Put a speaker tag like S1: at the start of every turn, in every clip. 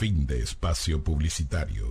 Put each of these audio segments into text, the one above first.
S1: Fin de espacio publicitario.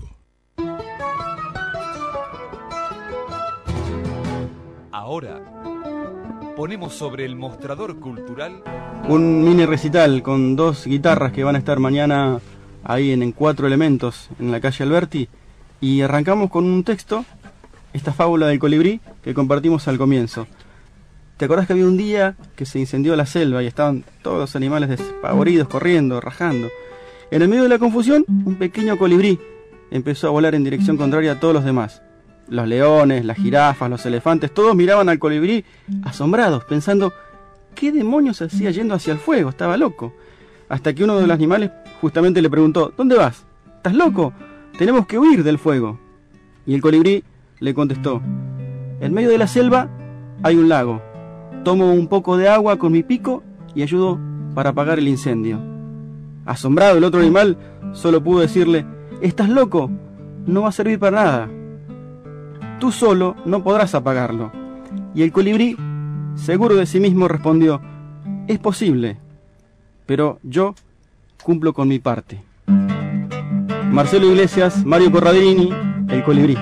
S2: Ahora ponemos sobre el mostrador cultural
S3: un mini recital con 2 guitarras que van a estar mañana ahí en Cuatro Elementos, en la calle Alberti, y arrancamos con un texto, esta fábula del colibrí que compartimos al comienzo. ¿Te acordás que había un día que se incendió la selva y estaban todos los animales despavoridos, corriendo, rajando? En el medio de la confusión, un pequeño colibrí empezó a volar en dirección contraria a todos los demás. Los leones, las jirafas, los elefantes, todos miraban al colibrí asombrados, pensando ¿qué demonios hacía yendo hacia el fuego? Estaba loco. Hasta que uno de los animales justamente le preguntó: ¿dónde vas? ¿Estás loco? Tenemos que huir del fuego. Y el colibrí le contestó: en medio de la selva hay un lago. Tomo un poco de agua con mi pico y ayudo para apagar el incendio. Asombrado, el otro animal solo pudo decirle: ¿estás loco? No va a servir para nada. Tú solo no podrás apagarlo. Y el colibrí, seguro de sí mismo, respondió: es posible, pero yo cumplo con mi parte. Marcelo Iglesias, Mario Corradini, El colibrí.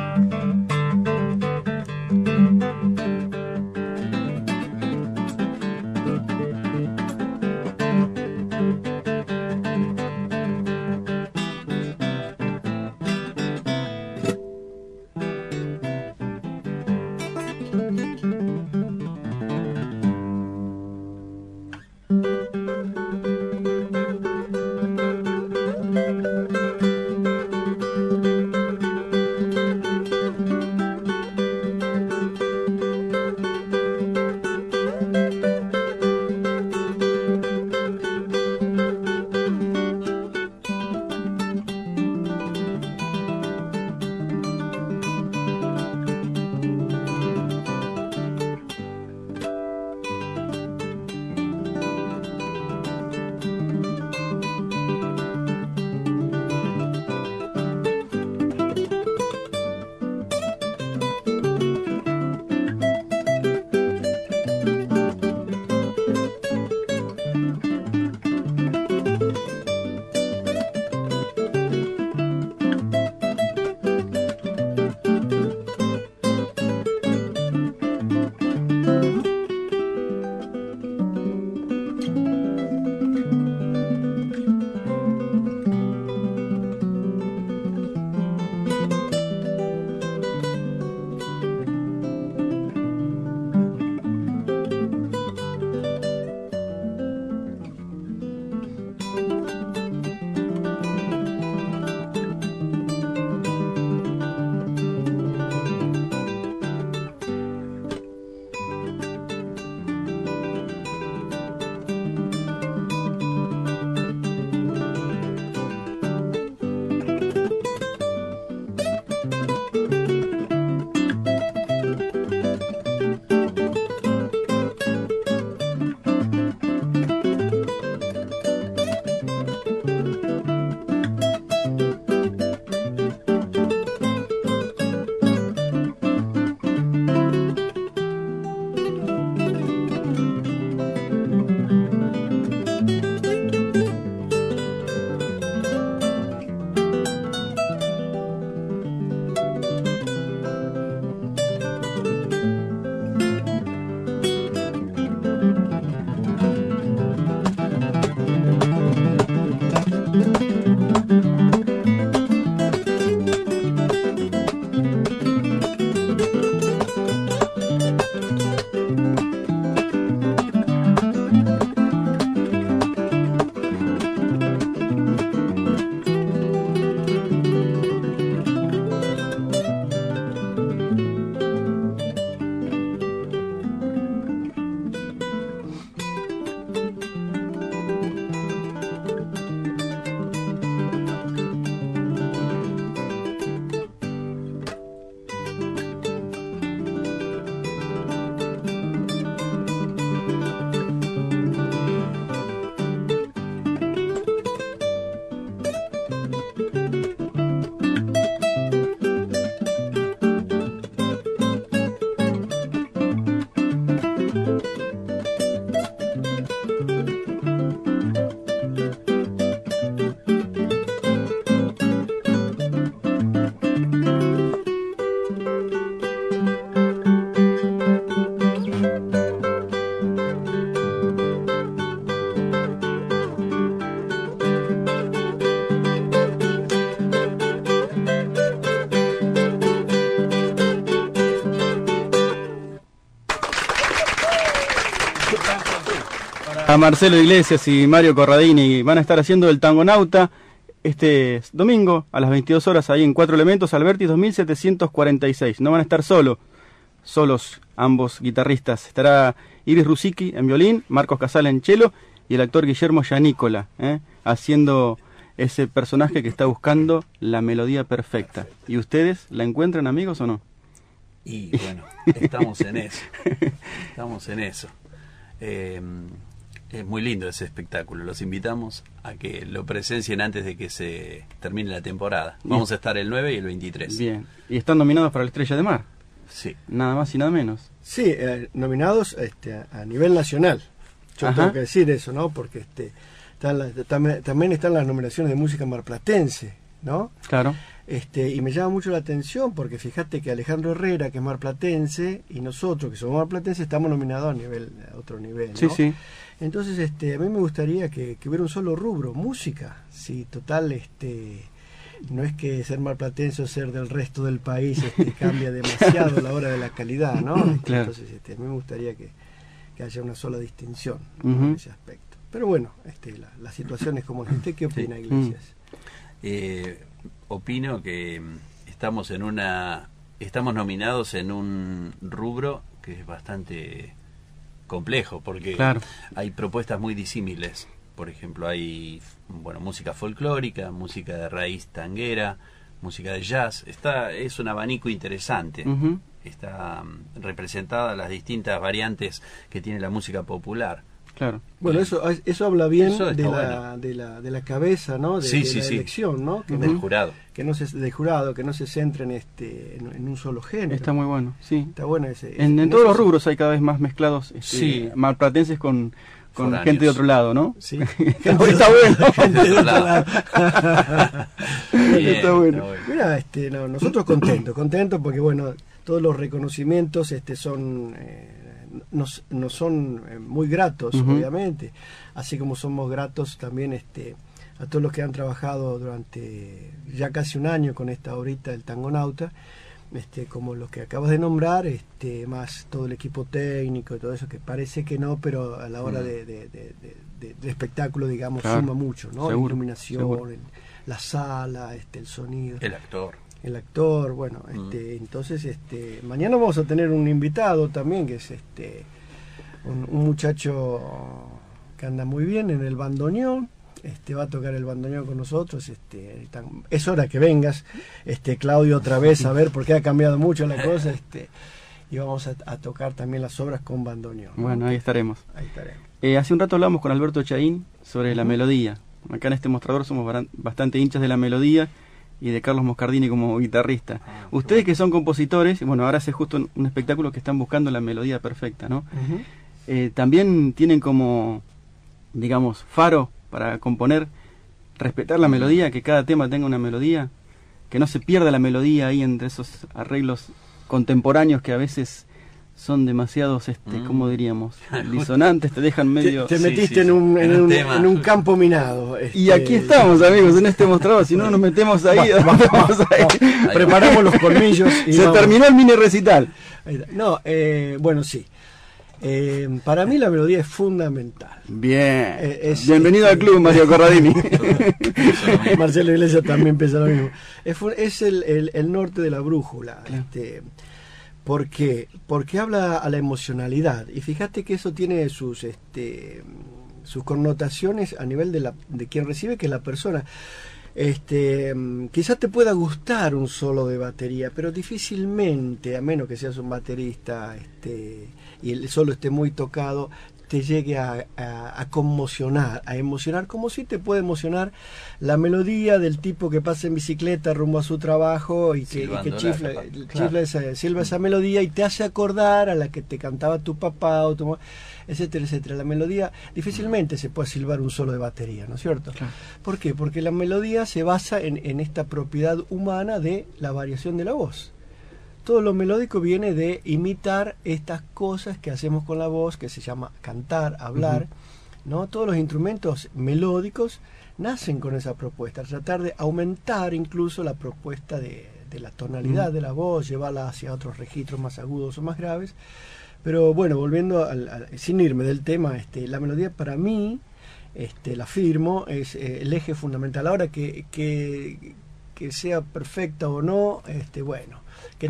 S3: A Marcelo Iglesias y Mario Corradini van a estar haciendo el Tangonauta este domingo a las 22 horas ahí en Cuatro Elementos, Alberti 2746. No van a estar solos ambos guitarristas. Estará Iris Rusicki en violín, Marcos Casal en cello y el actor Guillermo Yanícola, haciendo ese personaje que está buscando la melodía perfecta. ¿Y ustedes la encuentran, amigos, o no?
S4: Y bueno, estamos en eso. Estamos en eso. Es muy lindo ese espectáculo. Los invitamos a que lo presencien antes de que se termine la temporada. Vamos a estar el 9 y el 23.
S3: Bien. ¿Y están nominados para la Estrella de Mar?
S4: Sí.
S3: Nada más y nada menos.
S5: Sí, nominados a nivel nacional. Yo tengo que decir eso, ¿no? Porque también están las nominaciones de música marplatense, ¿no?
S3: Claro.
S5: Y me llama mucho la atención porque fíjate que Alejandro Herrera, que es marplatense, y nosotros, que somos marplatenses, estamos nominados a otro nivel, ¿no?
S3: Sí, sí.
S5: Entonces, a mí me gustaría que hubiera un solo rubro, música. Sí, total, no es que ser marplatense o ser del resto del país cambia demasiado a la hora de la calidad, ¿no?
S3: Claro.
S5: Entonces, a mí me gustaría que haya una sola distinción, ¿no?
S3: Uh-huh.
S5: En ese aspecto. Pero bueno, la situación es como usted. ¿Qué opina, Iglesias?
S4: Opino que estamos nominados en un rubro que es bastante complejo, porque
S3: claro,
S4: hay propuestas muy disímiles. Por ejemplo, hay música folclórica, música de raíz tanguera, música de jazz. Es un abanico interesante.
S3: uh-huh,
S4: Está representada las distintas variantes que tiene la música popular.
S3: Claro.
S5: Bueno, eso habla bien
S4: bueno.
S5: de la cabeza, ¿no? De la elección, ¿no?
S4: Del jurado.
S5: Del jurado, que no se centren en un solo género.
S3: Está muy bueno, sí.
S5: Está bueno ese.
S3: En todos los rubros hay cada vez más mezclados marplatenses con gente de otro lado, ¿no?
S5: Sí.
S3: Está bueno.
S4: Gente de otro lado.
S5: Está bueno. Mira, nosotros contentos porque bueno, todos los reconocimientos son nos son muy gratos,
S3: uh-huh,
S5: obviamente, así como somos gratos también a todos los que han trabajado durante ya casi un año con esta obrita del Tangonauta, como los que acabas de nombrar, más todo el equipo técnico y todo eso, que parece que no, pero a la hora de espectáculo, digamos,
S3: claro,
S5: suma mucho, ¿no?
S3: Seguro,
S5: La iluminación,
S3: seguro.
S5: La sala, el sonido.
S4: El actor,
S5: bueno, entonces mañana vamos a tener un invitado también, que es un muchacho que anda muy bien en el bandoneón, va a tocar el bandoneón con nosotros, es hora que vengas, Claudio, otra vez, a ver, porque ha cambiado mucho la cosa, y vamos a tocar también las obras con bandoneón, ¿no?
S3: Bueno, ahí estaremos.
S5: Hace
S3: Hace un rato hablamos con Alberto Chaín sobre la melodía. Acá en este mostrador somos bastante hinchas de la melodía y de Carlos Moscardini como guitarrista. Ustedes que son compositores, bueno, ahora hace justo un espectáculo que están buscando la melodía perfecta, ¿no?
S5: Uh-huh.
S3: También tienen como, digamos, faro para componer, respetar la melodía, que cada tema tenga una melodía, que no se pierda la melodía ahí entre esos arreglos contemporáneos que a veces son demasiados, ¿cómo diríamos? Disonantes, te dejan medio...
S5: Te metiste en un campo minado.
S3: Y aquí estamos, amigos, en este mostrador, si no nos metemos ahí,
S5: preparamos los colmillos y
S3: se terminó el mini recital.
S5: No, bueno, sí. Para mí la melodía es fundamental.
S3: Bien. Bienvenido al club, Mario Corradini.
S5: Marcelo Iglesias también piensa lo mismo. Es el norte de la brújula.
S3: Claro.
S5: ¿Por qué? Porque habla a la emocionalidad. Y fíjate que eso tiene sus connotaciones a nivel de quien recibe, que es la persona. Quizás te pueda gustar un solo de batería, pero difícilmente, a menos que seas un baterista y el solo esté muy tocado, te llegue a conmocionar, a emocionar, como si te puede emocionar la melodía del tipo que pasa en bicicleta rumbo a su trabajo y que silba esa melodía y te hace acordar a la que te cantaba tu papá o tu mamá, etcétera, etcétera. La melodía difícilmente se puede silbar un solo de batería, ¿no es cierto?
S3: Claro.
S5: ¿Por qué? Porque la melodía se basa en esta propiedad humana de la variación de la voz. Todo lo melódico viene de imitar estas cosas que hacemos con la voz, que se llama cantar, hablar, uh-huh, ¿no? Todos los instrumentos melódicos nacen con esa propuesta, tratar de aumentar incluso la propuesta de la tonalidad, uh-huh, de la voz, llevarla hacia otros registros más agudos o más graves, Pero bueno, volviendo sin irme del tema, la melodía para mí, la firmo, es el eje fundamental. Ahora que sea perfecta o no, bueno, que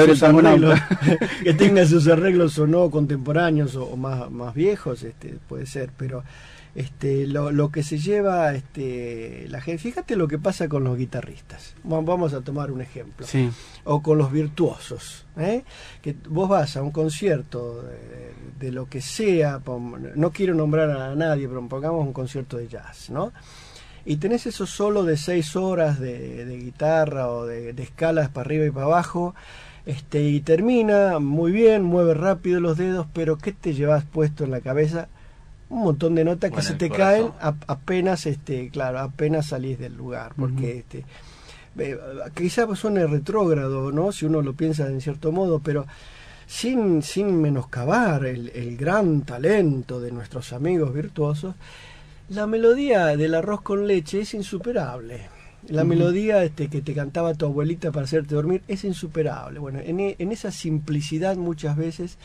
S5: tenga sus arreglos o no contemporáneos o más viejos, puede ser, pero lo que se lleva la gente, fíjate lo que pasa con los guitarristas. Vamos a tomar un ejemplo.
S3: Sí.
S5: O con los virtuosos, que vos vas a un concierto de lo que sea, no quiero nombrar a nadie, pero pongamos un concierto de jazz, ¿no? Y tenés esos solos de 6 horas de guitarra o de escalas para arriba y para abajo, y termina muy bien, mueve rápido los dedos, pero ¿qué te llevas puesto en la cabeza? Un montón de notas que se te caen apenas apenas salís del lugar, porque quizás suene retrógrado, ¿no? Si uno lo piensa en cierto modo, pero sin menoscabar el gran talento de nuestros amigos virtuosos, la melodía del arroz con leche es insuperable. La melodía que te cantaba tu abuelita para hacerte dormir es insuperable. Bueno, en esa simplicidad muchas veces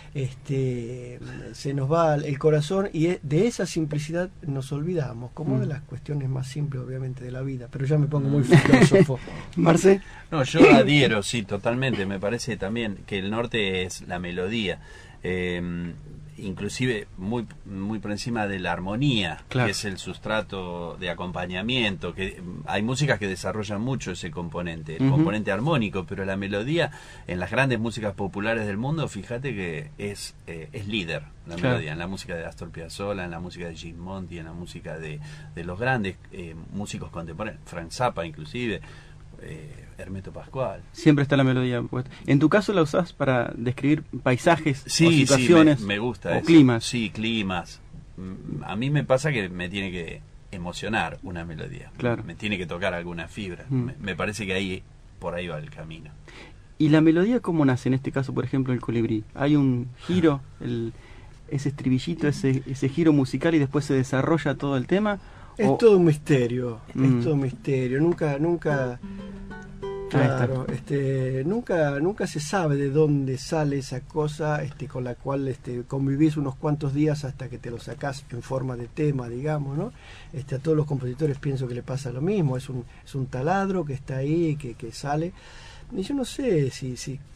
S5: se nos va el corazón, y de esa simplicidad nos olvidamos, como de las cuestiones más simples, obviamente, de la vida. Pero ya me pongo muy filósofo.
S3: Marce.
S4: No, yo adhiero, sí, totalmente. Me parece también que el norte es la melodía. Inclusive muy por encima de la armonía, claro, que es el sustrato de acompañamiento, que hay músicas que desarrollan mucho ese componente, el componente armónico, pero la melodía en las grandes músicas populares del mundo, fíjate que es líder la melodía, en la música de Astor Piazzolla, en la música de Gil Monti, en la música de los grandes músicos contemporáneos, Frank Zappa inclusive, Hermeto Pascual.
S3: Siempre está la melodía puesta. En tu caso la usás para describir paisajes,
S4: sí,
S3: o situaciones,
S4: sí, me gusta
S3: o
S4: eso.
S3: Climas.
S4: Sí, climas. A mí me pasa que me tiene que emocionar una melodía.
S3: Claro.
S4: Me tiene que tocar alguna fibra. Me parece que por ahí va el camino.
S3: ¿Y la melodía cómo nace? En este caso, por ejemplo, el colibrí. Hay un giro, ese estribillito, ese giro musical, y después se desarrolla todo el tema.
S5: Es todo un misterio, es todo un misterio. Nunca, claro, nunca se sabe de dónde sale esa cosa con la cual convivís unos cuantos días hasta que te lo sacás en forma de tema, digamos, ¿no? A todos los compositores pienso que le pasa lo mismo. Es un taladro que está ahí, que sale. Y yo no sé si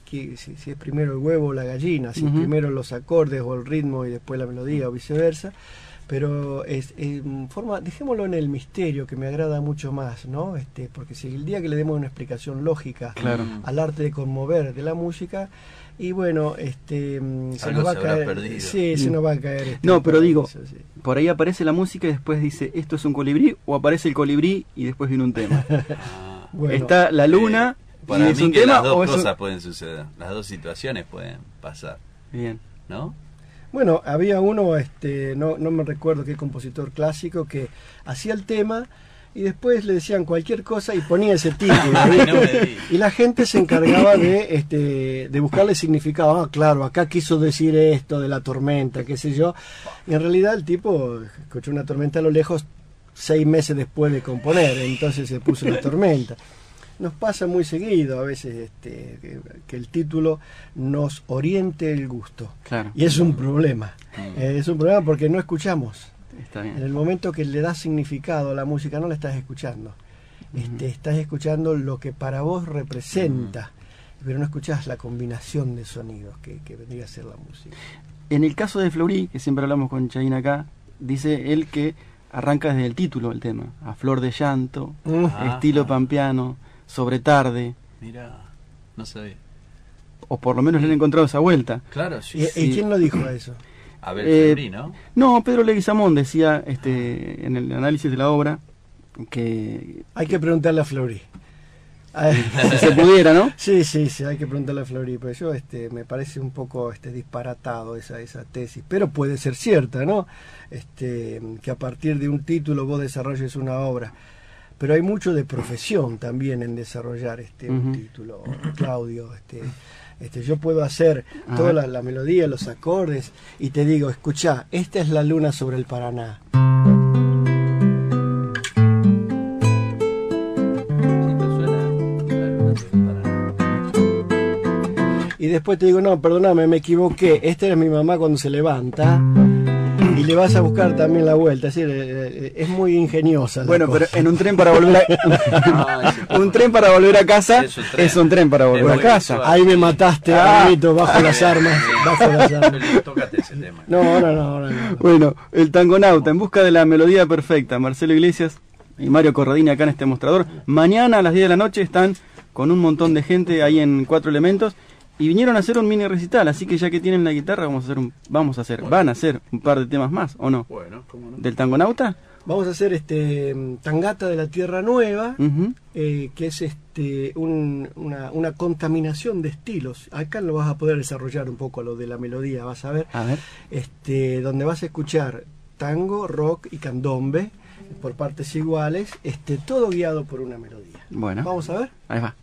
S5: es primero el huevo o la gallina, si primero los acordes o el ritmo y después la melodía o viceversa. Pero dejémoslo en el misterio, que me agrada mucho más, ¿no? Porque si el día que le demos una explicación lógica, claro, al arte de conmover de la música, y bueno, se nos va a caer. Sí, se nos va a caer.
S3: No, pero digo, sí, por ahí aparece la música y después dice, esto es un colibrí, o aparece el colibrí y después viene un tema. Bueno, está la luna.
S4: Para mí que las dos cosas pueden suceder, las dos situaciones pueden pasar.
S3: Bien.
S4: ¿No?
S5: Bueno, había uno, no me recuerdo qué compositor clásico, que hacía el tema y después le decían cualquier cosa y ponía ese título. Y la gente se encargaba de buscarle significado. Ah, claro, acá quiso decir esto de la tormenta, qué sé yo. Y en realidad el tipo escuchó una tormenta a lo lejos 6 meses después de componer, entonces se puso la tormenta. Nos pasa muy seguido a veces que el título nos oriente el gusto.
S3: Claro.
S5: Y es un problema. Es un problema porque no escuchamos.
S3: Está bien.
S5: En el momento que le das significado a la música no la estás escuchando. Estás escuchando lo que para vos representa, pero no escuchás la combinación de sonidos que vendría a ser la música.
S3: En el caso de Fleury, que siempre hablamos con Chaín acá, dice él que arranca desde el título el tema. A flor de llanto, estilo pampeano, sobre tarde.
S4: Mira, no sabía.
S3: O por lo menos le han encontrado esa vuelta.
S4: Claro, sí.
S5: ¿Y quién lo dijo eso?
S4: Abel Fleury, ¿no?
S3: No, Pedro Leguizamón decía en el análisis de la obra que...
S5: Hay que preguntarle a Fleury.
S3: Si se pudiera, ¿no?
S5: Sí, hay que preguntarle a Fleury, pero yo me parece un poco disparatado esa tesis, pero puede ser cierta, ¿no? Que a partir de un título vos desarrolles una obra. Pero hay mucho de profesión también en desarrollar un título, Claudio. Yo puedo hacer toda la melodía, los acordes, y te digo, escuchá, esta es la luna sobre el Paraná. Y después te digo, no, perdóname, me equivoqué, esta es mi mamá cuando se levanta, y le vas a buscar también la vuelta, es decir, es muy ingeniosa la
S3: bueno,
S5: cosa.
S3: pero en un tren para volver a un tren para volver a casa es un tren para volver a casa.
S5: Ahí me mataste, amiguito, bajo las armas, bajo las armas.
S4: Tócate ese tema.
S5: No, ahora no.
S3: Bueno, el Tangonauta, en busca de la melodía perfecta, Marcelo Iglesias y Mario Corradini acá en este mostrador. Mañana a las 10 de la noche están con un montón de gente ahí en Cuatro Elementos y vinieron a hacer un mini recital, así que ya que tienen la guitarra van a hacer un par de temas más, ¿o no?
S4: Bueno, ¿cómo no?
S3: ¿Del Tangonauta?
S5: Vamos a hacer Tangata de la Tierra Nueva,
S3: Uh-huh.
S5: que es una contaminación de estilos. Acá lo vas a poder desarrollar un poco lo de la melodía, vas a ver.
S3: A ver.
S5: Donde vas a escuchar tango, rock y candombe por partes iguales, todo guiado por una melodía.
S3: Bueno.
S5: Vamos a ver.
S3: Ahí va.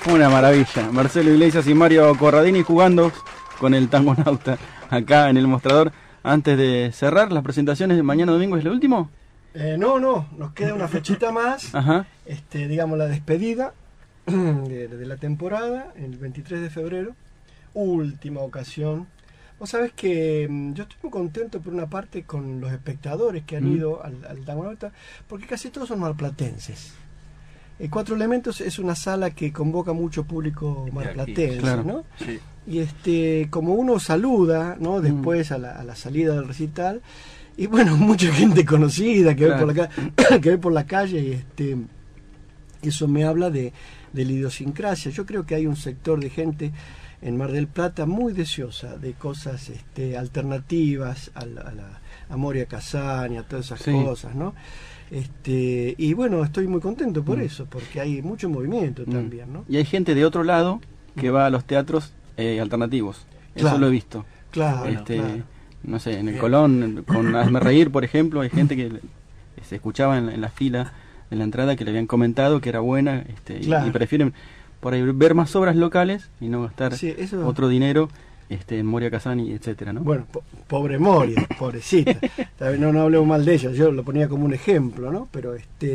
S3: Una maravilla. Marcelo Iglesias y Mario Corradini jugando con el Tangonauta acá en el mostrador. Antes de cerrar las presentaciones de mañana domingo, ¿es lo último?
S5: No, nos queda una fechita más.
S3: Ajá.
S5: Digamos la despedida de la temporada, el 23 de febrero. Última ocasión. Vos sabés que yo estoy muy contento por una parte con los espectadores que han ido al Tangonauta, porque casi todos son marplatenses. Cuatro Elementos es una sala que convoca mucho público marplatense,
S3: claro.
S5: ¿no?
S4: Sí.
S5: Y como uno saluda, ¿no? Después a la salida del recital, y bueno, mucha gente conocida que
S3: Claro.
S5: ve por que ve por la calle, y eso me habla de la idiosincrasia. Yo creo que hay un sector de gente en Mar del Plata muy deseosa de cosas alternativas a Moria Kazan y a todas esas
S3: Sí.
S5: cosas, ¿no? Y bueno, estoy muy contento por eso, porque hay mucho movimiento también, ¿no?
S3: Y hay gente de otro lado que va a los teatros alternativos.
S5: Claro.
S3: Eso lo he visto.
S5: Claro, claro.
S3: No sé, en el
S5: Bien.
S3: Colón, con Hazme Reír, por ejemplo, hay gente que se escuchaba en la fila de la entrada que le habían comentado que era buena,
S5: Claro.
S3: y prefieren por ahí ver más obras locales y no gastar
S5: Sí, eso.
S3: otro dinero en Moria Kazan y etcétera, ¿no?
S5: Bueno, pobre Moria, pobrecita. Está bien, no hablemos mal de ella, yo lo ponía como un ejemplo, ¿no? Pero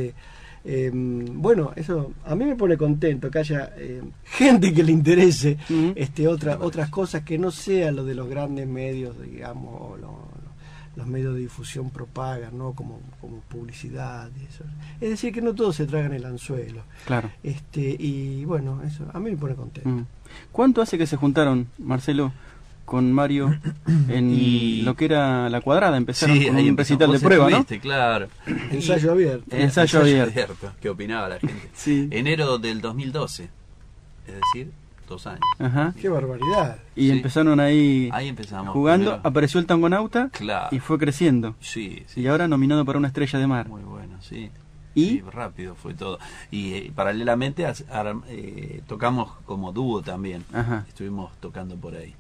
S5: bueno, eso a mí me pone contento que haya gente que le interese otras cosas que no sea lo de los grandes medios, digamos, o los medios de difusión propagan, ¿no? Como publicidad y eso. Es decir, que no todos se tragan el anzuelo.
S3: Claro.
S5: Y bueno, eso a mí me pone contento.
S3: ¿Cuánto hace que se juntaron, Marcelo, con Mario en lo que era La Cuadrada? Empezaron con
S4: ahí
S3: un recital de
S4: vos
S3: prueba,
S4: estuviste, claro.
S5: Ensayo abierto.
S3: Ensayo abierto.
S4: ¿Qué opinaba la gente?
S3: Sí.
S4: Enero del 2012, es decir, 2 años.
S3: Ajá.
S5: Qué barbaridad.
S3: Y
S4: Sí.
S3: empezaron ahí
S4: Empezamos.
S3: jugando,
S4: Primero.
S3: apareció el Tangonauta
S4: Claro.
S3: y fue creciendo.
S4: Sí,
S3: Y ahora nominado para una Estrella de Mar.
S4: muy bueno, sí.
S3: ¿Y?
S4: Sí, rápido fue todo. Y paralelamente tocamos como dúo también.
S3: Ajá.
S4: Estuvimos tocando por ahí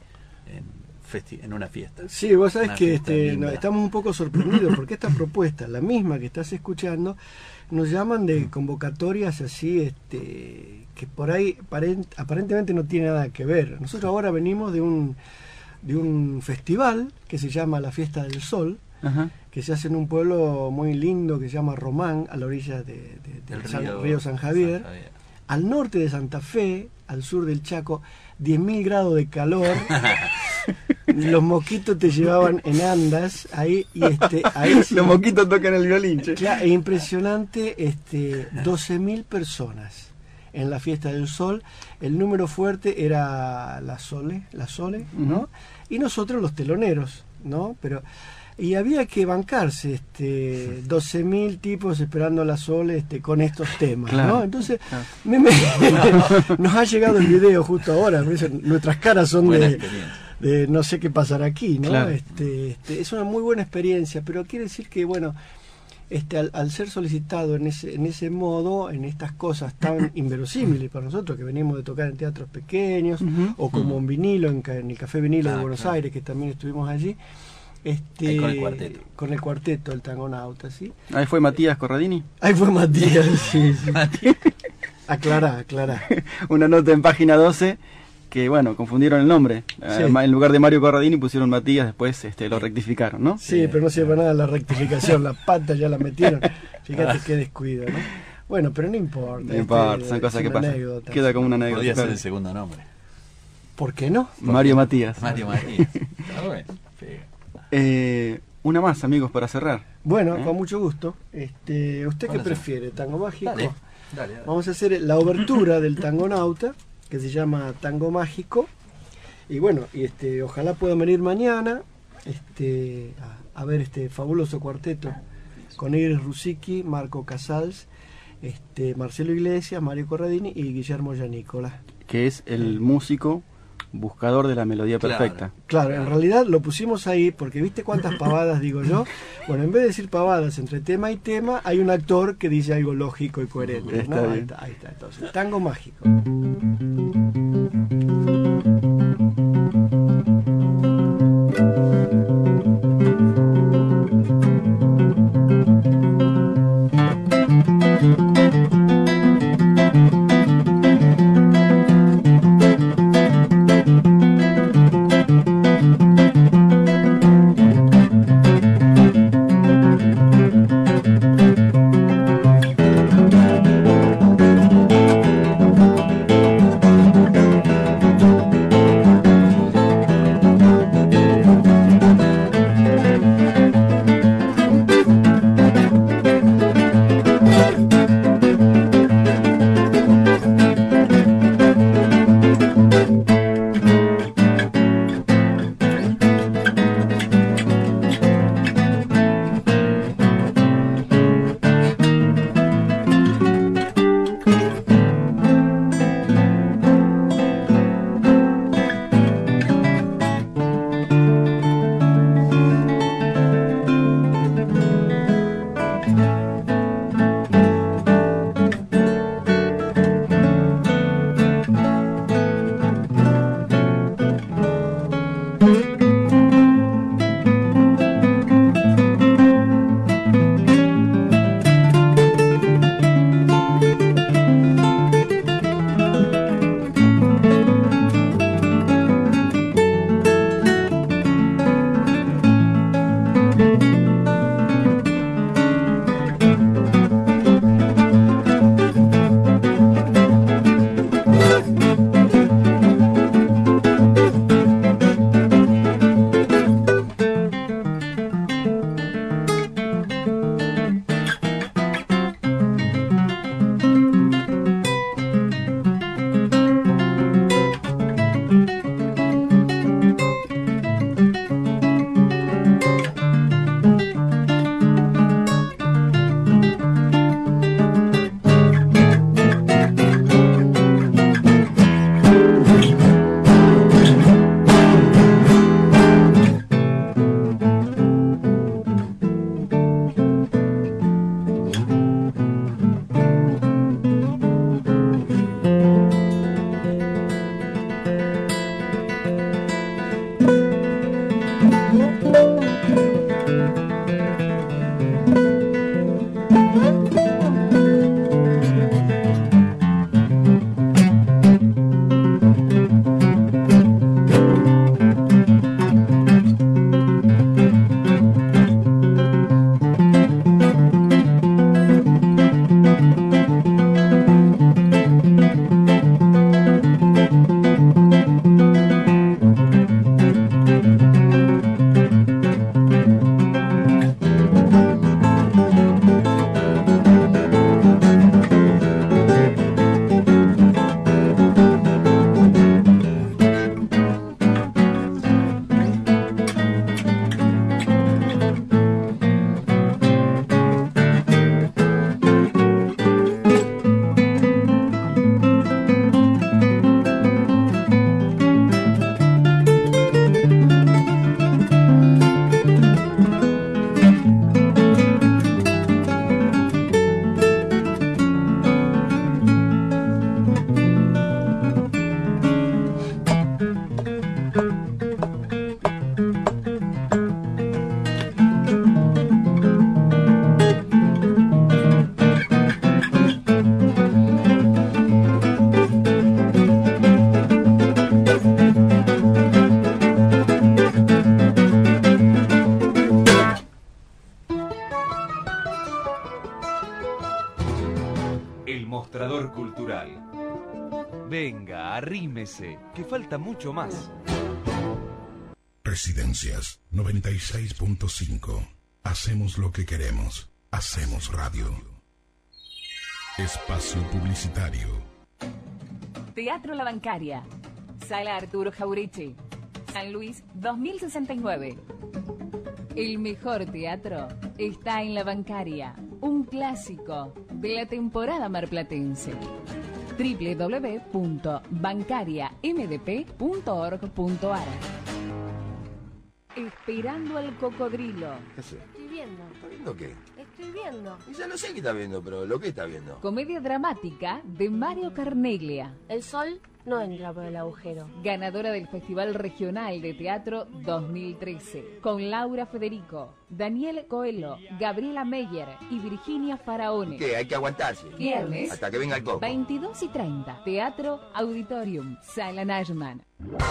S4: en una fiesta.
S5: Sí, vos sabés
S4: Una
S5: que
S4: fiesta linda.
S5: estamos un poco sorprendidos porque esta propuesta, la misma que estás escuchando, nos llaman de convocatorias así, que por ahí aparentemente no tiene nada que ver. Nosotros ahora venimos de un festival que se llama La Fiesta del Sol,
S3: Ajá.
S5: que se hace en un pueblo muy lindo que se llama Román, a la orilla del río San Javier. Al norte de Santa Fe, al sur del Chaco, 10.000 grados de calor. Los mosquitos te llevaban en andas ahí ahí sí,
S3: Los moquitos tocan el violín, che.
S5: claro, es impresionante, 12.000 personas en la Fiesta del Sol. El número fuerte era la Sole, ¿no? Y nosotros los teloneros, ¿no? Y había que bancarse 12.000 tipos esperando a la Sole con estos temas,
S3: Claro,
S5: ¿no? Entonces
S3: claro.
S5: nos ha llegado el video justo ahora, nuestras caras son
S4: Buena
S5: de
S4: experiencia.
S5: no sé qué pasará aquí, ¿no?
S3: Claro.
S5: Es una muy buena experiencia, pero quiere decir que, bueno, al ser solicitado en ese modo, en estas cosas tan inverosímiles para nosotros, que venimos de tocar en teatros pequeños, o como en vinilo, en el Café Vinilo de Buenos Aires, que también estuvimos allí,
S4: Ahí con el cuarteto.
S5: Con el cuarteto, el Tangonauta, ¿sí?
S3: Ahí fue Matías Corradini.
S5: Ahí fue Matías, sí. Aclará.
S3: Una nota en página 12 que, bueno, confundieron el nombre.
S5: Sí.
S3: En lugar de Mario Corradini pusieron Matías, después lo rectificaron, ¿no?
S5: Sí, pero no sirve nada la rectificación, la pata ya la metieron. Fíjate qué descuido, ¿no? Bueno, pero no importa.
S3: No importa, son cosas que pasan.
S5: Anécdota.
S3: Queda como una anécdota.
S4: Podría ser
S3: claro.
S4: el segundo nombre.
S5: ¿Por qué no?
S3: Mario Matías.
S4: Mario Matías. Está bueno. Sí.
S3: Una más, amigos, para cerrar.
S5: Bueno, con mucho gusto. ¿Usted qué
S4: Bueno,
S5: prefiere? ¿Tango mágico?
S4: Dale.
S5: Vamos a hacer la obertura del Tangonauta, que se llama Tango Mágico. Y bueno, ojalá puedan venir mañana a ver este fabuloso cuarteto con Iris Rusicki, Marco Casals, Marcelo Iglesias, Mario Corradini y Guillermo Gianícola.
S3: Que es el músico buscador de la melodía
S4: Claro.
S3: perfecta.
S5: Claro, en realidad lo pusimos ahí porque viste cuántas pavadas digo yo. Bueno, en vez de decir pavadas entre tema y tema, hay un actor que dice algo lógico y coherente,
S3: Está
S5: ¿no?
S3: bien.
S5: Ahí está. Entonces, Tango Mágico.
S2: El Mostrador Cultural. Venga, arrímese, que falta mucho más.
S1: Residencias 96.5. Hacemos lo que queremos. Hacemos radio. Espacio publicitario.
S6: Teatro La Bancaria. Sala Arturo Jaureche. San Luis 2069. El mejor teatro está en La Bancaria. Un clásico de la temporada marplatense. www.bancariamdp.org.ar. Esperando al cocodrilo.
S7: ¿Qué hace?
S8: Estoy viendo.
S7: ¿Está viendo qué?
S8: Estoy viendo.
S7: Y ya no sé qué está viendo, pero lo que está viendo.
S6: Comedia dramática de Mario Carneglia.
S8: El sol no entra por el agujero.
S6: Ganadora del Festival Regional de Teatro 2013. Con Laura Federico, Daniel Coelho, Gabriela Meyer y Virginia Faraone.
S7: ¿Qué? Hay que aguantarse.
S6: Viernes.
S7: Hasta que venga el coco.
S6: 22:30. Teatro Auditorium. Sala Najman.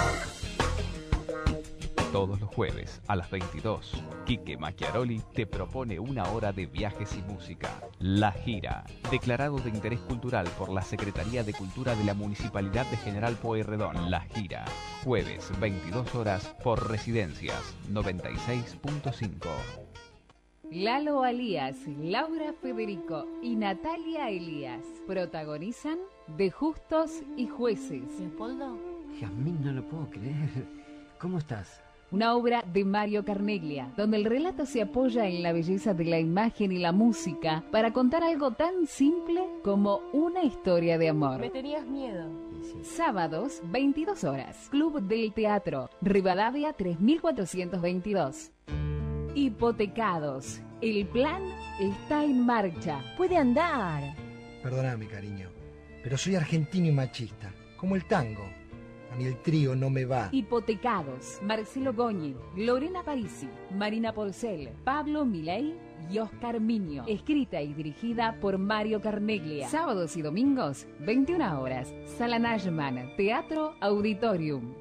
S2: Todos los jueves a las 22, Quique Macchiaroli te propone una hora de viajes y música. La Gira, declarado de interés cultural por la Secretaría de Cultura de la Municipalidad de General Pueyrredón. La Gira, jueves 22 horas por Residencias 96.5.
S6: Lalo Alías, Laura Federico y Natalia Elías protagonizan De Justos y Jueces.
S8: ¿Leopoldo?
S9: Jazmín, no lo puedo creer. ¿Cómo estás?
S6: Una obra de Mario Carneglia, donde el relato se apoya en la belleza de la imagen y la música para contar algo tan simple como una historia de amor.
S8: Me tenías miedo.
S6: Sábados, 22 horas. Club del Teatro, Rivadavia 3422. Hipotecados. El plan está en marcha.
S8: Puede andar.
S10: Perdóname, cariño, pero soy argentino y machista, como el tango. A mí el trío no me va.
S6: Hipotecados. Marcelo Goñi, Lorena Parisi, Marina Porcel, Pablo Milei y Oscar Miño. Escrita y dirigida por Mario Carneglia. Sábados y domingos, 21 horas. Sala Najman, Teatro Auditorium.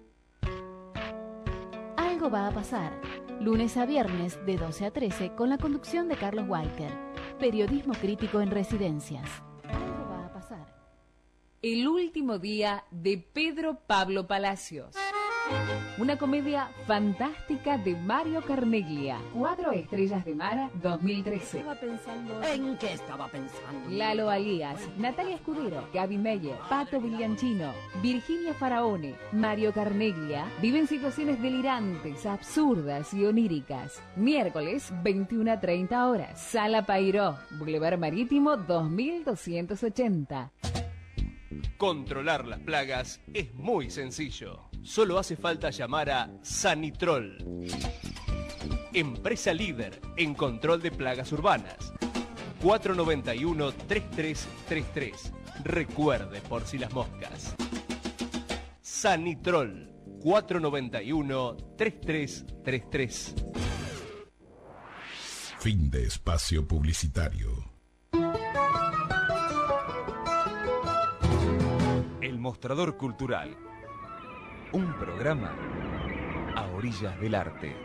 S11: Algo va a pasar. Lunes a viernes de 12 a 13 con la conducción de Carlos Walker. Periodismo crítico en Residencias. Algo va a pasar.
S6: El último día de Pedro Pablo Palacios. Una comedia fantástica de Mario Carneglia. 4 estrellas de mar 2013.
S8: Estaba pensando...
S9: ¿En qué estaba pensando?
S6: Lalo Alías, Natalia Escudero, Gaby Meyer, Pato Vigliancino, Virginia Faraone, Mario Carneglia viven situaciones delirantes, absurdas y oníricas. Miércoles, 21:30 horas. Sala Pairó, Boulevard Marítimo 2280.
S12: Controlar las plagas es muy sencillo. Solo hace falta llamar a Sanitrol, empresa líder en control de plagas urbanas. 491-3333. Recuerde por si las moscas. Sanitrol, 491-3333.
S1: Fin de espacio publicitario.
S2: El Mostrador Cultural. Un programa a orillas del arte.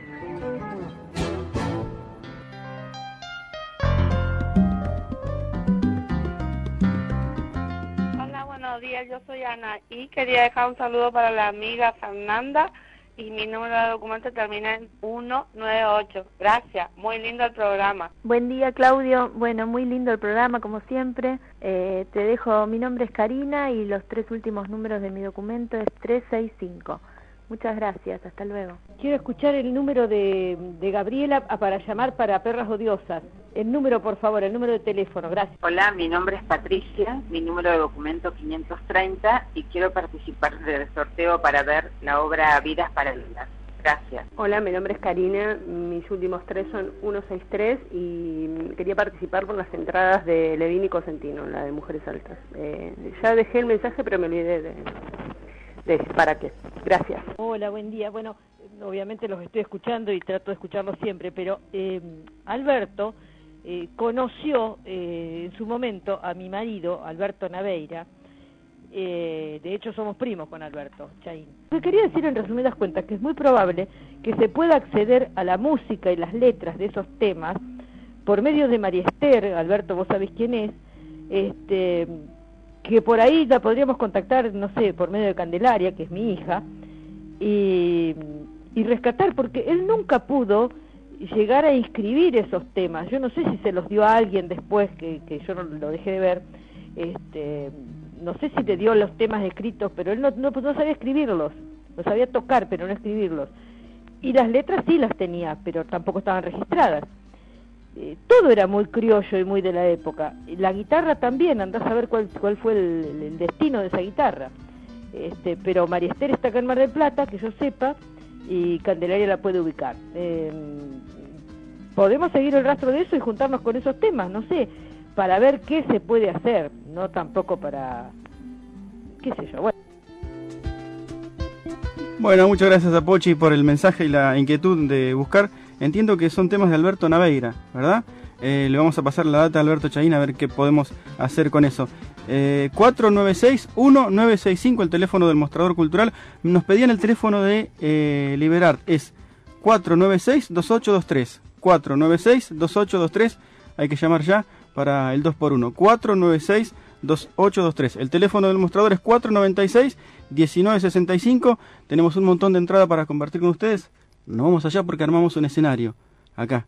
S13: Hola, buenos días, yo soy Ana y quería dejar un saludo para la amiga Fernanda y mi número de documento termina en 198. Gracias, muy lindo el programa.
S14: Buen día, Claudio. Bueno, muy lindo el programa, como siempre. Te dejo, mi nombre es Karina y los 3 últimos números de mi documento es 365. Muchas gracias, hasta luego.
S15: Quiero escuchar el número de Gabriela para llamar para Perras Odiosas. El número, por favor, el número de teléfono, gracias.
S16: Hola, mi nombre es Patricia, mi número de documento 530 y quiero participar del sorteo para ver la obra Vidas Paralelas. Gracias.
S17: Hola, mi nombre es Karina, mis últimos 3 son 163 y quería participar por las entradas de Levin y Cosentino, la de Mujeres Altas. Ya dejé el mensaje, pero me olvidé de para qué. Gracias.
S15: Hola, buen día. Bueno, obviamente los estoy escuchando y trato de escucharlos siempre, pero Alberto conoció en su momento a mi marido, Alberto Naveira. De hecho, somos primos con Alberto Chaín. Lo que quería decir en resumidas cuentas que es muy probable que se pueda acceder a la música y las letras de esos temas por medio de María Esther, Alberto, vos sabés quién es, que por ahí la podríamos contactar, no sé, por medio de Candelaria, que es mi hija, y rescatar, porque él nunca pudo llegar a inscribir esos temas. Yo no sé si se los dio a alguien después, que yo no lo dejé de ver, no sé si le dio los temas escritos, pero él no sabía escribirlos, los sabía tocar, pero no escribirlos. Y las letras sí las tenía, pero tampoco estaban registradas. Todo era muy criollo y muy de la época. La guitarra también, andás a ver cuál fue el destino de esa guitarra. Pero María Esther está acá en Mar del Plata, que yo sepa, y Candelaria la puede ubicar. Podemos seguir el rastro de eso y juntarnos con esos temas, no sé, para ver qué se puede hacer, no tampoco para, qué sé yo,
S3: Bueno, muchas gracias a Pochi por el mensaje y la inquietud de buscar. Entiendo que son temas de Alberto Naveira, ¿verdad? Le vamos a pasar la data a Alberto Chaín a ver qué podemos hacer con eso. 496-1965, el teléfono del Mostrador Cultural. Nos pedían el teléfono de Liberart, es 496-2823. 496-2823, hay que llamar ya para el 2x1. 496-2823. El teléfono del Mostrador es 496-1965. Tenemos un montón de entradas para compartir con ustedes. Nos vamos allá porque armamos un escenario acá.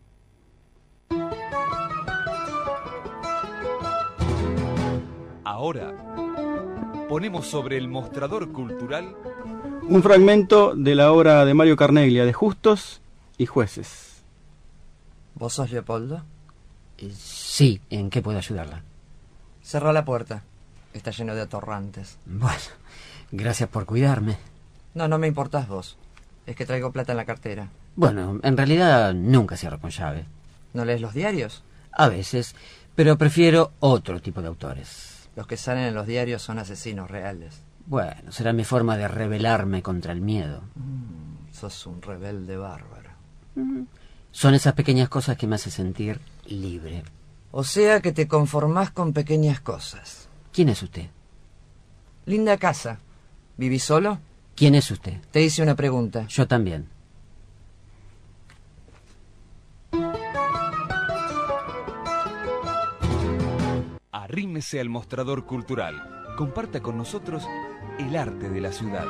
S12: Ahora ponemos sobre el Mostrador Cultural
S3: un fragmento de la obra de Mario Carneglia, de Justos y Jueces.
S18: ¿Vos sos Leopoldo?
S9: Sí, ¿en qué puedo ayudarla?
S18: Cerrá la puerta. Está lleno de atorrantes.
S9: Bueno, gracias por cuidarme.
S18: No me importás vos. Es que traigo plata en la cartera.
S9: Bueno, en realidad nunca cierro con llave.
S18: ¿No lees los diarios?
S9: A veces, pero prefiero otro tipo de autores.
S18: Los que salen en los diarios son asesinos reales.
S9: Bueno, será mi forma de rebelarme contra el miedo.
S18: Sos un rebelde bárbaro.
S9: Son esas pequeñas cosas que me hacen sentir libre.
S18: O sea que te conformás con pequeñas cosas.
S9: ¿Quién es usted?
S18: Linda casa. ¿Vivís solo?
S9: ¿Quién es usted?
S18: Te hice una pregunta.
S9: Yo también.
S12: Arrímese al Mostrador Cultural. Comparta con nosotros el arte de la ciudad.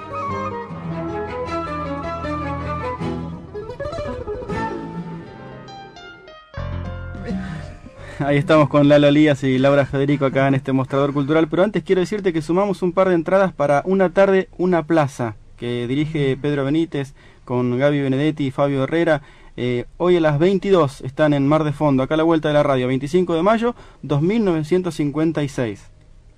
S3: Ahí estamos con Lalo Lías y Laura Federico acá en este Mostrador Cultural, pero antes quiero decirte que sumamos un par de entradas para Una tarde, una plaza, que dirige Pedro Benítez con Gaby Benedetti y Fabio Herrera. Hoy a las 22 están en Mar de Fondo, acá a la vuelta de la radio, 25 de mayo, 2956.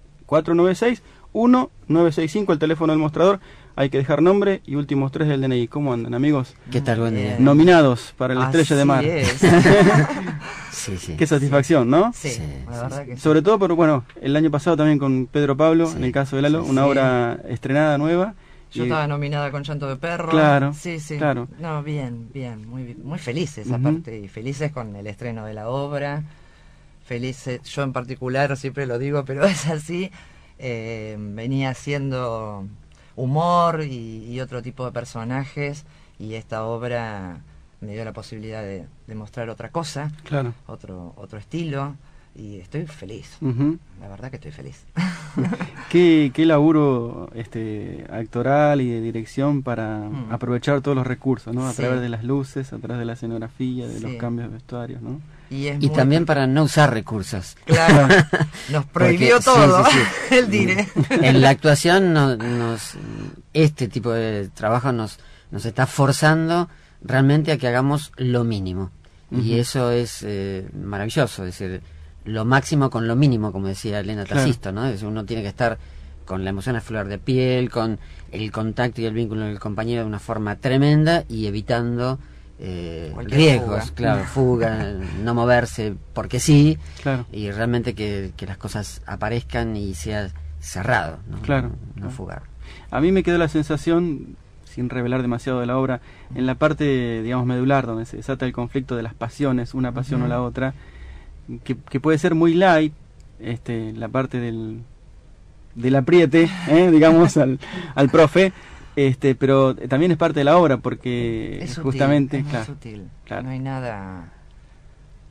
S3: 496-1965, el teléfono del Mostrador. Hay que dejar nombre y últimos 3 del DNI. ¿Cómo andan, amigos?
S9: ¿Qué tal? Buen día.
S3: Nominados para la Estrella de Mar.
S9: Sí.
S3: Qué satisfacción, ¿no?
S18: Sí, la verdad que sí.
S3: Sobre todo por, bueno, el año pasado también con Pedro Pablo, en el caso de Lalo, una obra estrenada, nueva.
S18: Yo estaba nominada con Llanto de Perro.
S3: Claro,
S18: sí.
S3: Claro.
S18: No, bien, muy felices aparte, y felices con el estreno de la obra. Felices, yo en particular siempre lo digo, pero es así, venía haciendo humor y otro tipo de personajes, y esta obra me dio la posibilidad de mostrar otra cosa,
S3: claro,
S18: otro estilo, y estoy feliz. La verdad que estoy feliz.
S3: ¿Qué laburo actoral y de dirección para aprovechar todos los recursos, ¿no? A través de las luces, a través de la escenografía, de los cambios de vestuarios, ¿no?
S9: Y también para no usar recursos.
S18: Claro, nos prohibió todo, el dire.
S9: En la actuación este tipo de trabajo nos está forzando realmente a que hagamos lo mínimo. Y eso es maravilloso, es decir, lo máximo con lo mínimo, como decía Elena Tacisto, ¿no? Es decir, uno tiene que estar con la emoción a flor de piel, con el contacto y el vínculo del compañero de una forma tremenda y evitando riesgos, fuga, no moverse porque sí, y realmente que las cosas aparezcan y sea cerrado, ¿no? No fugar.
S3: A mí me quedó la sensación, sin revelar demasiado de la obra, en la parte, digamos, medular, donde se desata el conflicto de las pasiones, una pasión o la otra, que puede ser muy light, la parte del apriete, digamos, al profe, pero también es parte de la obra, porque
S18: es
S3: justamente
S18: sutil, es sutil. No hay nada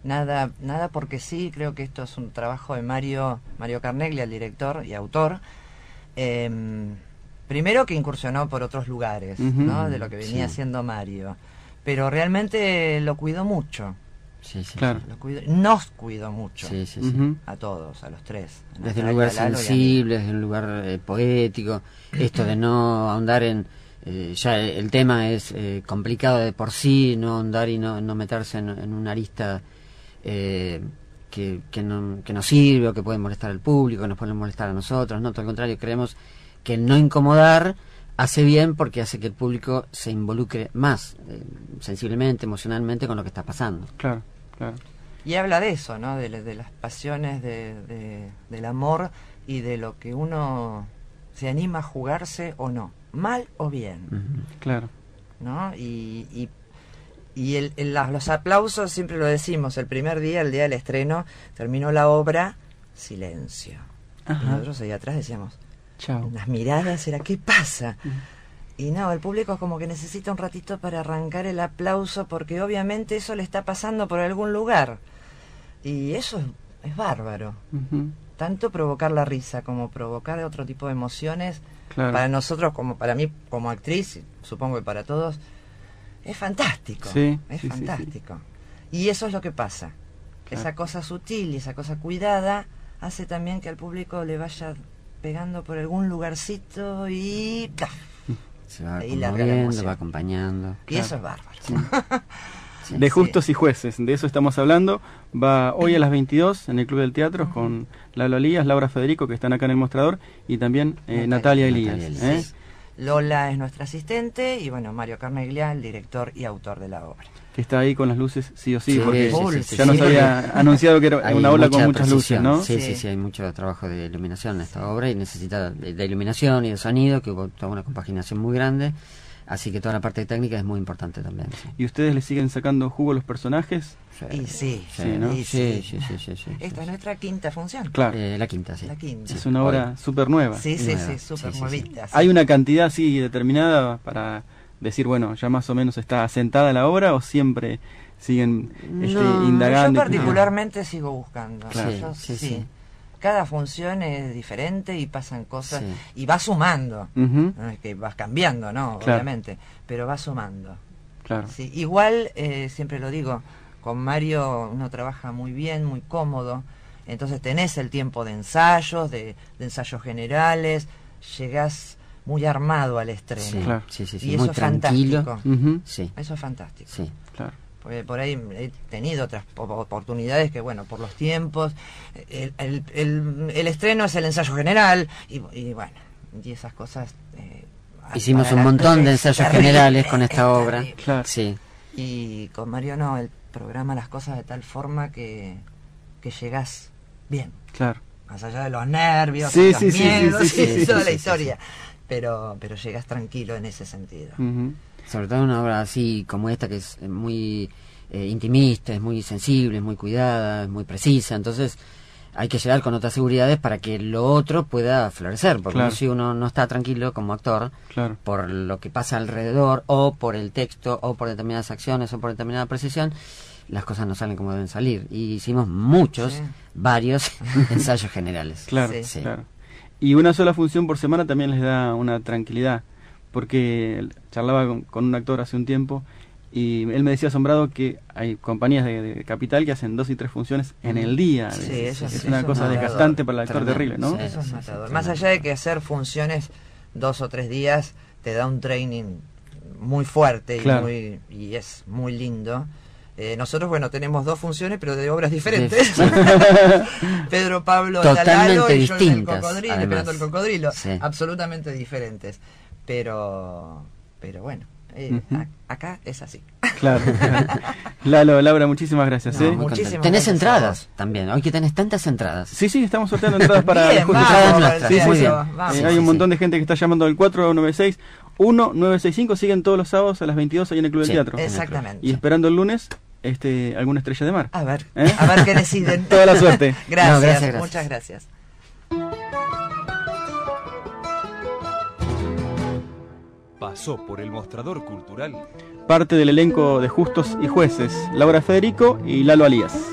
S18: nada porque sí. Creo que esto es un trabajo de Mario Carneglia, el director y autor. Primero que incursionó por otros lugares, ¿no? De lo que venía haciendo Mario, pero realmente lo cuidó mucho.
S3: Claro.
S18: Nos cuidó mucho a todos, a los tres.
S9: Desde un lugar sensible, desde un lugar poético, esto de no ahondar en... ya el tema es complicado de por sí, no ahondar y no meterse en una arista que nos sirve o que puede molestar al público, que nos puede molestar a nosotros. No, todo al contrario, creemos que el no incomodar hace bien porque hace que el público se involucre más sensiblemente, emocionalmente con lo que está pasando.
S3: Claro.
S18: Y habla de eso, ¿no? De las pasiones, del amor y de lo que uno se anima a jugarse o no, mal o bien.
S3: Claro.
S18: ¿No? Y los aplausos, siempre lo decimos, el primer día, el día del estreno, terminó la obra, silencio. Y nosotros ahí atrás decíamos,
S3: chao.
S18: Las miradas era, ¿qué pasa? Y no, el público como que necesita un ratito para arrancar el aplauso, porque obviamente eso le está pasando por algún lugar. Y eso es bárbaro. Tanto provocar la risa como provocar otro tipo de emociones, para nosotros, como para mí como actriz, supongo que para todos, es fantástico. Es fantástico. Y eso es lo que pasa. Esa cosa sutil y esa cosa cuidada hace también que al público le vaya pegando por algún lugarcito y...
S9: Se va conmoviendo, va acompañando.
S18: Y eso es bárbaro.
S3: De Justos y Jueces, de eso estamos hablando. Va hoy a las 22 en el Club del Teatro con Lalo Elías, Laura Federico, que están acá en el mostrador, y también Natalia Elías.
S18: Lola es nuestra asistente y bueno, Mario Carneglia, el director y autor de la obra.
S3: Que está ahí con las luces sí o sí, porque ya nos había anunciado que era una ola con muchas luces, ¿no?
S9: Sí, hay mucho trabajo de iluminación en esta obra y necesita de iluminación y de sonido, que hubo toda una compaginación muy grande, así que toda la parte técnica es muy importante también.
S3: ¿Y ustedes le siguen sacando jugo a los personajes?
S18: Sí. Esta es nuestra quinta función.
S3: Claro.
S9: La quinta, sí.
S3: Es una obra súper nueva.
S18: Sí, súper nuevita.
S3: ¿Hay una cantidad así determinada para decir, bueno, ya más o menos está asentada la obra, o siempre siguen indagando?
S18: Yo particularmente sigo buscando.
S3: Claro.
S18: Sí. Cada función es diferente y pasan cosas y va sumando. No es que vas cambiando, ¿no?
S3: Claro.
S18: Obviamente, pero va sumando.
S3: Claro.
S18: Sí. Igual, siempre lo digo, con Mario uno trabaja muy bien, muy cómodo, entonces tenés el tiempo de ensayos, de ensayos generales, llegás muy armado al estreno. Y eso
S9: muy
S18: es
S9: tranquilo.
S18: Fantástico. Eso es fantástico.
S3: Claro.
S18: Porque por ahí he tenido otras oportunidades que, bueno, por los tiempos, el estreno es el ensayo general y bueno, y esas cosas...
S9: hicimos un montón de ensayos generales con esta obra.
S3: Claro.
S18: Y con Mario no, él programa las cosas de tal forma que llegás bien.
S3: Claro.
S18: Más allá de los nervios, los miedos y toda la historia. Pero llegas tranquilo en ese sentido.
S9: Sobre todo una obra así como esta, que es muy intimista, es muy sensible, es muy cuidada, es muy precisa, entonces hay que llegar con otras seguridades para que lo otro pueda florecer, porque si uno no está tranquilo como actor por lo que pasa alrededor, o por el texto, o por determinadas acciones, o por determinada precisión, las cosas no salen como deben salir. Y hicimos varios ensayos generales.
S3: Claro. Y una sola función por semana también les da una tranquilidad, porque charlaba con un actor hace un tiempo y él me decía asombrado que hay compañías de Capital que hacen 2 y 3 funciones en el día. Es una cosa desgastante para el actor, terrible, ¿no?
S18: Eso es matador. Más allá de que hacer funciones 2 o 3 días te da un training muy fuerte y es muy lindo. Nosotros, bueno, tenemos 2 funciones, pero de obras diferentes. Pedro Pablo Talalo y yo en el Cocodrilo, esperando el Cocodrilo. Absolutamente diferentes. Pero bueno, acá es así.
S3: Claro. Lalo, Laura, muchísimas gracias.
S18: Muchísimas
S9: tenés entradas también, hoy que tenés tantas entradas.
S3: Sí, estamos sorteando entradas para... Hay un montón de gente que está llamando al 496-1965. Siguen todos los sábados a las 22 ahí en el Club del Teatro.
S18: Exactamente.
S3: Y esperando el lunes alguna estrella de mar.
S18: A ver qué deciden.
S3: Toda la suerte.
S18: Gracias, muchas gracias.
S12: pasó por el mostrador cultural
S3: parte del elenco de Justos y Jueces, Laura Federico y Lalo Alías.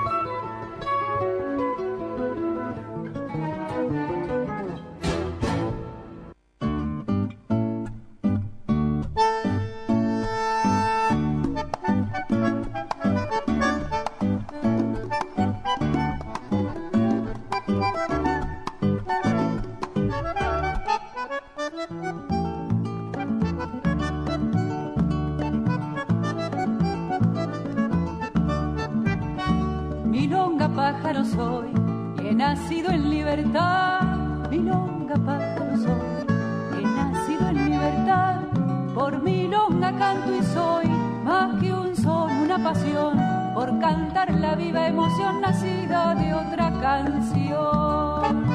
S19: Milonga pájaro soy y he nacido en libertad. Milonga pájaro soy y he nacido en libertad. Por milonga canto y soy más que un son, una pasión. Por cantar la viva emoción nacida de otra canción.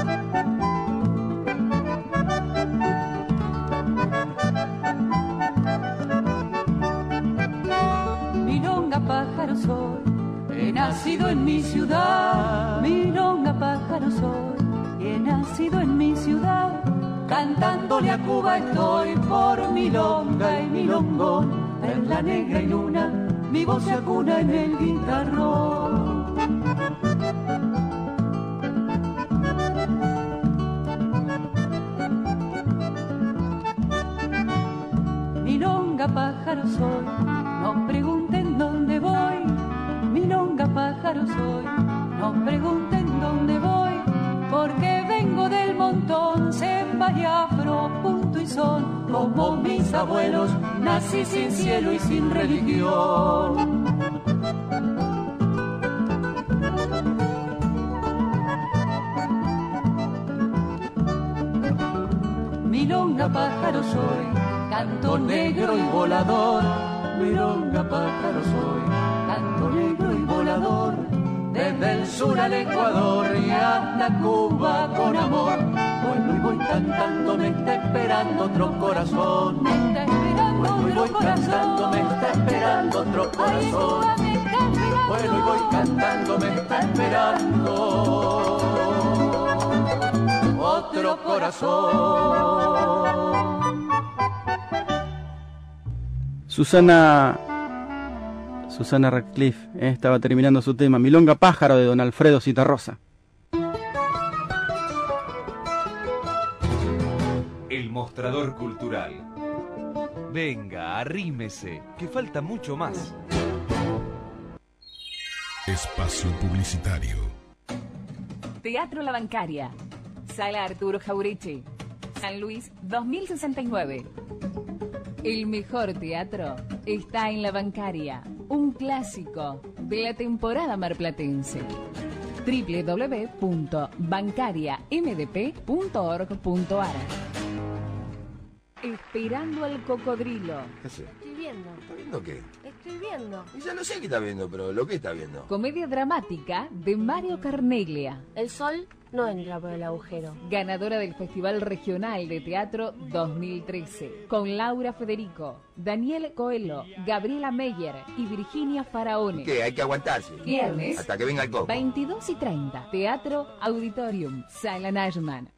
S19: Milonga pájaro soy, he nacido en mi ciudad. Milonga pájaro soy, y he nacido en mi ciudad. Cantándole a Cuba estoy por milonga y milongón. Perla negra y luna, mi voz se acuna en el guitarrón. Milonga pájaro soy, no pregunten dónde voy. Milonga pájaro soy, no pregunten dónde voy. Porque vengo del montón, semba y afro, punto y son. Como mis abuelos, nací sin cielo y sin religión. Milonga pájaro soy, canto negro y volador. Milonga pájaro soy, canto negro y volador. Desde el sur al Ecuador y hasta Cuba con amor. Vuelvo y voy cantando, me está esperando otro corazón. Me está esperando otro voy corazón. Cantando, me está esperando otro corazón. Vuelvo y voy cantando, me está esperando otro corazón.
S3: Susana Radcliffe estaba terminando su tema Milonga Pájaro de don Alfredo Citarrosa.
S12: El mostrador cultural. Venga, arrímese, que falta mucho más.
S1: Espacio publicitario.
S6: Teatro La Bancaria, Sala Arturo Jaureche, San Luis 2069. El mejor teatro está en La Bancaria, un clásico de la temporada marplatense. www.bancariamdp.org.ar. Esperando al cocodrilo.
S7: ¿Qué hace?
S8: Estoy viendo.
S7: ¿Está viendo qué?
S8: Estoy viendo.
S7: Y ya lo sé que está viendo, pero ¿lo que está viendo?
S6: Comedia dramática de Mario Carneglia.
S8: El sol no entra por el agujero.
S6: Ganadora del Festival Regional de Teatro 2013. Con Laura Federico, Daniel Coelho, Gabriela Meyer y Virginia Faraone.
S7: ¿Qué? Hay que aguantarse.
S6: Viernes.
S7: Hasta que venga el coco.
S6: 22:30. Teatro Auditorium. Sala Nashman.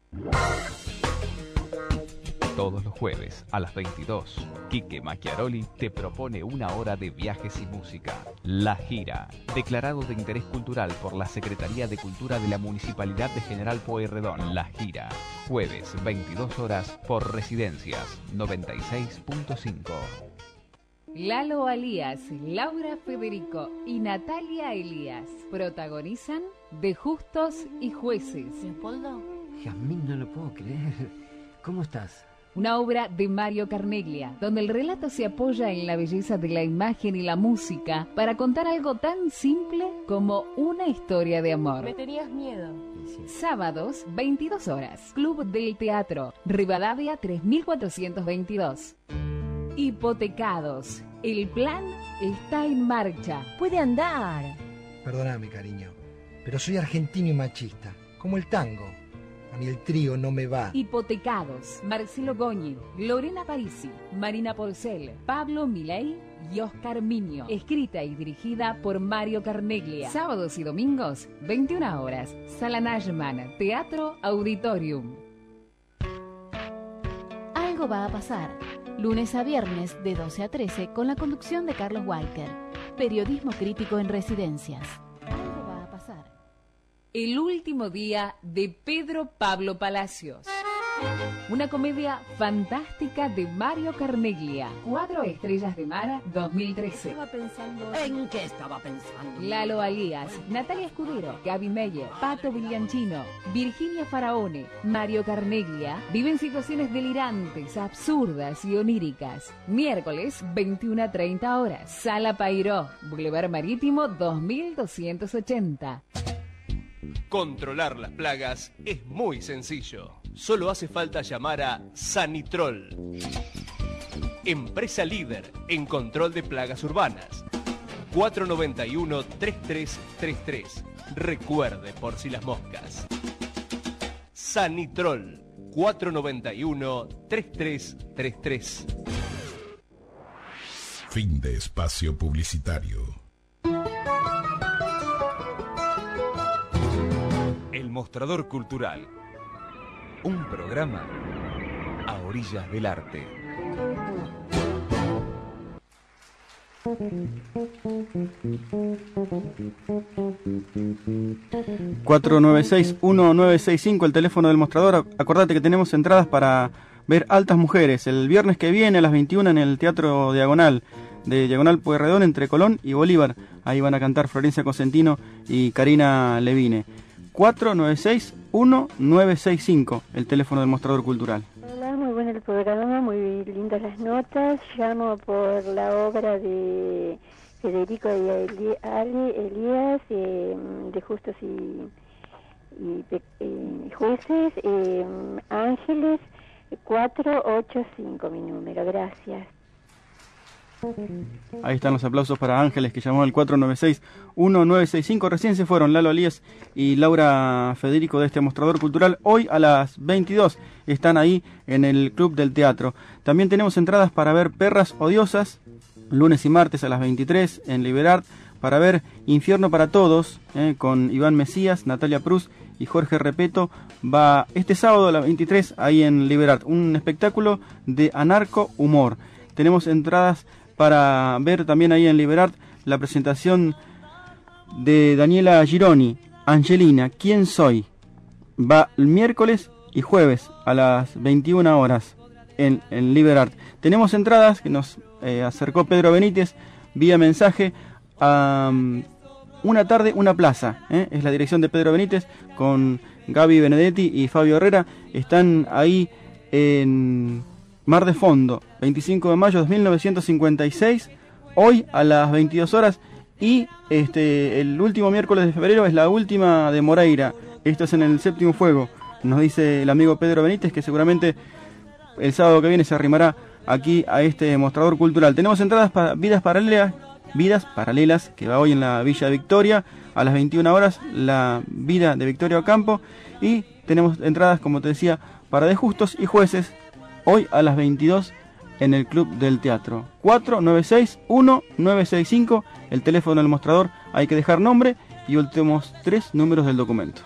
S2: Todos los jueves a las 22, Quique Macchiaroli te propone una hora de viajes y música. La Gira, declarado de interés cultural por la Secretaría de Cultura de la Municipalidad de General Pueyrredón. La Gira, jueves 22 horas por Residencias 96.5.
S6: Lalo Alías, Laura Federico y Natalia Elías protagonizan De Justos y Jueces.
S8: ¿Leopoldo?
S20: Jazmín, no lo puedo creer. ¿Cómo estás?
S6: Una obra de Mario Carneglia, donde el relato se apoya en la belleza de la imagen y la música para contar algo tan simple como una historia de amor.
S8: Me tenías miedo.
S6: Sábados, 22 horas. Club del Teatro, Rivadavia 3422. Hipotecados. El plan está en marcha.
S8: Puede andar.
S10: Perdóname, cariño, pero soy argentino y machista, como el tango. A mí el trío no me va.
S6: Hipotecados. Marcelo Goñi, Lorena Parisi, Marina Porcel, Pablo Milei y Oscar Minio. Escrita y dirigida por Mario Carneglia. Sábados y domingos, 21 horas. Sala Nashman, Teatro Auditorium.
S11: Algo va a pasar. Lunes a viernes de 12 a 13 con la conducción de Carlos Walker. Periodismo crítico en Residencias. Algo va a pasar.
S6: El último día de Pedro Pablo Palacios. Una comedia fantástica de Mario Carneglia. 4 estrellas de mar 2013.
S8: ¿En qué estaba pensando?
S6: Lalo Alías, Natalia Escudero, Gaby Meyer, Pato Vigliancino, Virginia Faraone, Mario Carneglia viven situaciones delirantes, absurdas y oníricas. Miércoles, 21 a 30 horas. Sala Pairó, Boulevard Marítimo 2280.
S12: Controlar las plagas es muy sencillo. Solo hace falta llamar a Sanitrol, empresa líder en control de plagas urbanas. 491-3333. Recuerde por si las moscas. Sanitrol, 491-3333.
S1: Fin de espacio publicitario.
S2: El Mostrador Cultural. Un programa a orillas del arte.
S3: ...496-1965 el teléfono del mostrador. Acordate que tenemos entradas para ver Altas Mujeres el viernes que viene a las 21 en el Teatro Diagonal de Diagonal Pueyrredón, entre Colón y Bolívar. Ahí van a cantar Florencia Cosentino y Karina Levine. 496-1965 el teléfono del Mostrador Cultural.
S14: Hola, muy bueno el programa, muy lindas las notas. Llamo por la obra de Federico Elías, de Justos y Jueces, Ángeles, 485 mi número, gracias.
S3: Ahí están los aplausos para Ángeles, que llamó al 496-1965. Recién se fueron Lalo Alías y Laura Federico de este Mostrador Cultural. Hoy a las 22 están ahí en el Club del Teatro. También tenemos entradas para ver Perras Odiosas, lunes y martes a las 23 en Liberart, para ver Infierno para Todos, con Iván Mesías, Natalia Prus y Jorge Repeto. Va este sábado a las 23 ahí en Liberart. Un espectáculo de anarco humor. Tenemos entradas para ver también ahí en Liberart la presentación de Daniela Gironi, Angelina, ¿Quién soy? Va el miércoles y jueves a las 21 horas en Liberart. Tenemos entradas que nos acercó Pedro Benítez vía mensaje a Una tarde, una plaza. Es la dirección de Pedro Benítez con Gaby Benedetti y Fabio Herrera. Están ahí en Mar de Fondo, 25 de mayo de 1956, hoy a las 22 horas. Y el último miércoles de febrero es la última de Moreira. Esto es en el Séptimo Fuego. Nos dice el amigo Pedro Benítez que seguramente el sábado que viene se arrimará aquí a este Mostrador Cultural. Tenemos entradas para Vidas Paralelas, que va hoy en la Villa de Victoria, a las 21 horas, la vida de Victoria Ocampo. Y tenemos entradas, como te decía, para De Justos y Jueces, hoy a las 22 en el Club del Teatro. 496-1965 el teléfono del mostrador. Hay que dejar nombre y últimos 3 números del documento.